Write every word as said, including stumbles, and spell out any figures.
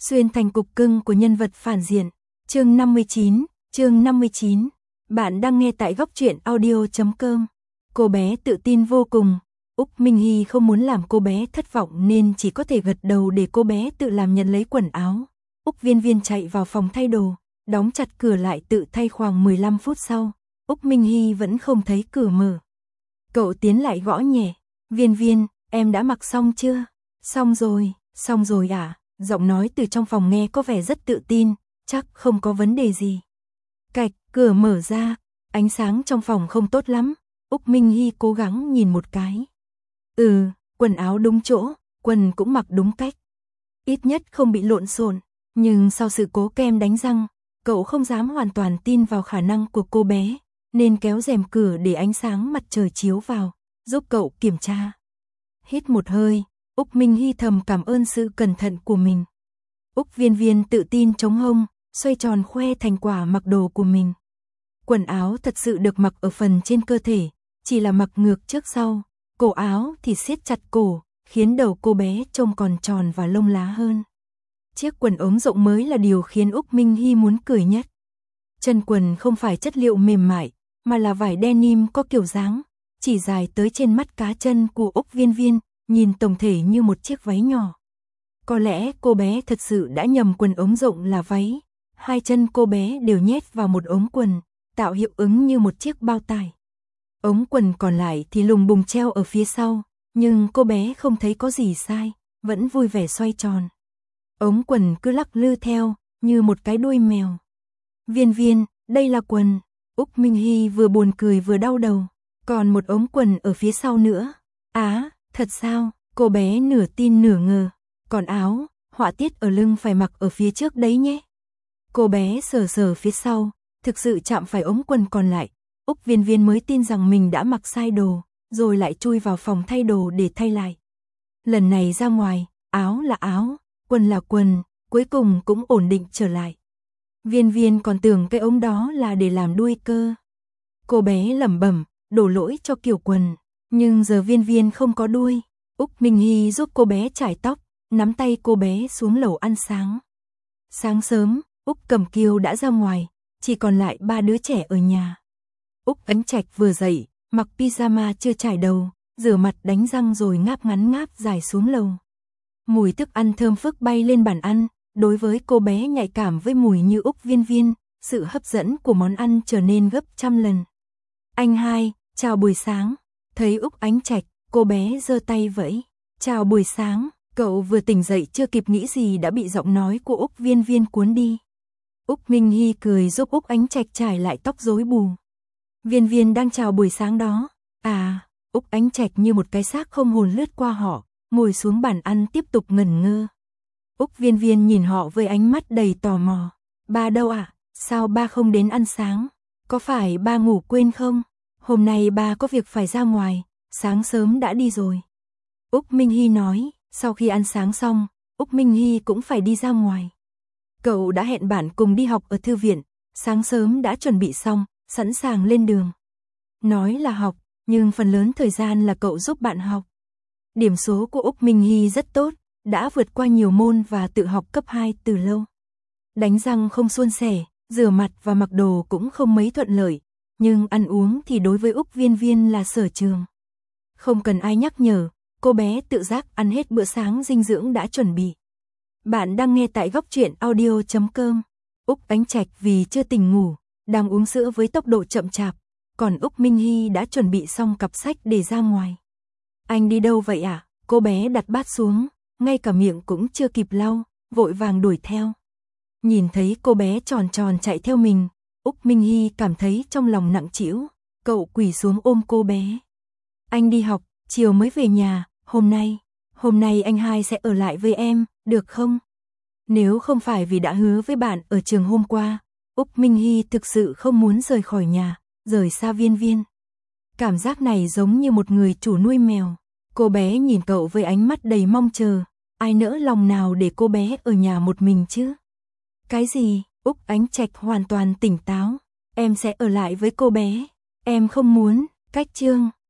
Xuyên thành cục cưng của nhân vật phản diện. Chương năm mươi chín, chương năm mươi chín. Bạn đang nghe tại góc truyện audio chấm com. Cô bé tự tin vô cùng. Úc Minh Hy không muốn làm cô bé thất vọng nên chỉ có thể gật đầu để cô bé tự làm nhận lấy quần áo. Úc Viên Viên chạy vào phòng thay đồ, đóng chặt cửa lại tự thay. Khoảng mười lăm phút sau, Úc Minh Hy vẫn không thấy cửa mở. Cậu tiến lại gõ nhẹ. Viên Viên, em đã mặc xong chưa? Xong rồi, xong rồi à? Giọng nói từ trong phòng nghe có vẻ rất tự tin, chắc không có vấn đề gì. Cạch, cửa mở ra, ánh sáng trong phòng không tốt lắm. Úc Minh Hy cố gắng nhìn một cái. Ừ, quần áo đúng chỗ, quần cũng mặc đúng cách. Ít nhất không bị lộn xộn, nhưng sau sự cố kem đánh răng, cậu không dám hoàn toàn tin vào khả năng của cô bé, nên kéo rèm cửa để ánh sáng mặt trời chiếu vào, giúp cậu kiểm tra. Hít một hơi, Úc Minh Hy thầm cảm ơn sự cẩn thận của mình. Úc Viên Viên tự tin chống hông, xoay tròn khoe thành quả mặc đồ của mình. Quần áo thật sự được mặc ở phần trên cơ thể, chỉ là mặc ngược trước sau, cổ áo thì siết chặt cổ, khiến đầu cô bé trông còn tròn và lông lá hơn. Chiếc quần ống rộng mới là điều khiến Úc Minh Hy muốn cười nhất. Chân quần không phải chất liệu mềm mại, mà là vải denim có kiểu dáng, chỉ dài tới trên mắt cá chân của Úc Viên Viên, nhìn tổng thể như một chiếc váy nhỏ. Có lẽ cô bé thật sự đã nhầm quần ống rộng là váy, hai chân cô bé đều nhét vào một ống quần, tạo hiệu ứng như một chiếc bao tải. Ống quần còn lại thì lùng bùng treo ở phía sau, nhưng cô bé không thấy có gì sai, vẫn vui vẻ xoay tròn. Ống quần cứ lắc lư theo, như một cái đuôi mèo. Viên Viên, đây là quần. Úc Minh Hy vừa buồn cười vừa đau đầu. Còn một ống quần ở phía sau nữa. Á, thật sao? Cô bé nửa tin nửa ngờ. Còn áo, họa tiết ở lưng phải mặc ở phía trước đấy nhé. Cô bé sờ sờ phía sau, thực sự chạm phải ống quần còn lại. Úc Viên Viên mới tin rằng mình đã mặc sai đồ, rồi lại chui vào phòng thay đồ để thay lại. Lần này ra ngoài, áo là áo, quần là quần, cuối cùng cũng ổn định trở lại. Viên Viên còn tưởng cái ống đó là để làm đuôi cơ. Cô bé lẩm bẩm, đổ lỗi cho kiểu quần, nhưng giờ Viên Viên không có đuôi. Úc Minh Hy giúp cô bé chải tóc, nắm tay cô bé xuống lầu ăn sáng. Sáng sớm, Úc Cẩm Kiều đã ra ngoài, chỉ còn lại ba đứa trẻ ở nhà. Úc Ánh Trạch vừa dậy, mặc pyjama chưa trải đầu, rửa mặt đánh răng rồi ngáp ngắn ngáp dài xuống lầu. Mùi thức ăn thơm phức bay lên bàn ăn, đối với cô bé nhạy cảm với mùi như Úc Viên Viên, sự hấp dẫn của món ăn trở nên gấp trăm lần. Anh hai, chào buổi sáng. Thấy Úc Ánh Trạch, cô bé giơ tay vẫy. Chào buổi sáng. Cậu vừa tỉnh dậy chưa kịp nghĩ gì đã bị giọng nói của Úc Viên Viên cuốn đi. Úc Minh Hy cười giúp Úc Ánh Trạch trải lại tóc rối bù. Viên Viên đang chào buổi sáng đó. À, Úc Ánh Trạch như một cái xác không hồn lướt qua họ, ngồi xuống bàn ăn tiếp tục ngẩn ngơ. Úc Viên Viên nhìn họ với ánh mắt đầy tò mò. Ba đâu ạ? À? Sao ba không đến ăn sáng? Có phải ba ngủ quên không? Hôm nay ba có việc phải ra ngoài, sáng sớm đã đi rồi. Úc Minh Hy nói, sau khi ăn sáng xong, Úc Minh Hy cũng phải đi ra ngoài. Cậu đã hẹn bạn cùng đi học ở thư viện, sáng sớm đã chuẩn bị xong, sẵn sàng lên đường. Nói là học, nhưng phần lớn thời gian là cậu giúp bạn học. Điểm số của Úc Minh Hy rất tốt, đã vượt qua nhiều môn và tự học cấp hai từ lâu. Đánh răng không suôn sẻ, rửa mặt và mặc đồ cũng không mấy thuận lợi, nhưng ăn uống thì đối với Úc Viên Viên là sở trường. Không cần ai nhắc nhở, cô bé tự giác ăn hết bữa sáng dinh dưỡng đã chuẩn bị. Bạn đang nghe tại góc truyện audio chấm com. Úc Ánh Trạch vì chưa tỉnh ngủ, đang uống sữa với tốc độ chậm chạp, còn Úc Minh Hy đã chuẩn bị xong cặp sách để ra ngoài. Anh đi đâu vậy ạ? À? Cô bé đặt bát xuống, ngay cả miệng cũng chưa kịp lau, vội vàng đuổi theo. Nhìn thấy cô bé tròn tròn chạy theo mình, Úc Minh Hy cảm thấy trong lòng nặng trĩu, cậu quỳ xuống ôm cô bé. Anh đi học, chiều mới về nhà, hôm nay, hôm nay anh hai sẽ ở lại với em, được không? Nếu không phải vì đã hứa với bạn ở trường hôm qua, Úc Minh Hy thực sự không muốn rời khỏi nhà, rời xa Viên Viên. Cảm giác này giống như một người chủ nuôi mèo. Cô bé nhìn cậu với ánh mắt đầy mong chờ, ai nỡ lòng nào để cô bé ở nhà một mình chứ? Cái gì? Úc Ánh Trạch hoàn toàn tỉnh táo. Em sẽ ở lại với cô bé. Em không muốn, cách chương.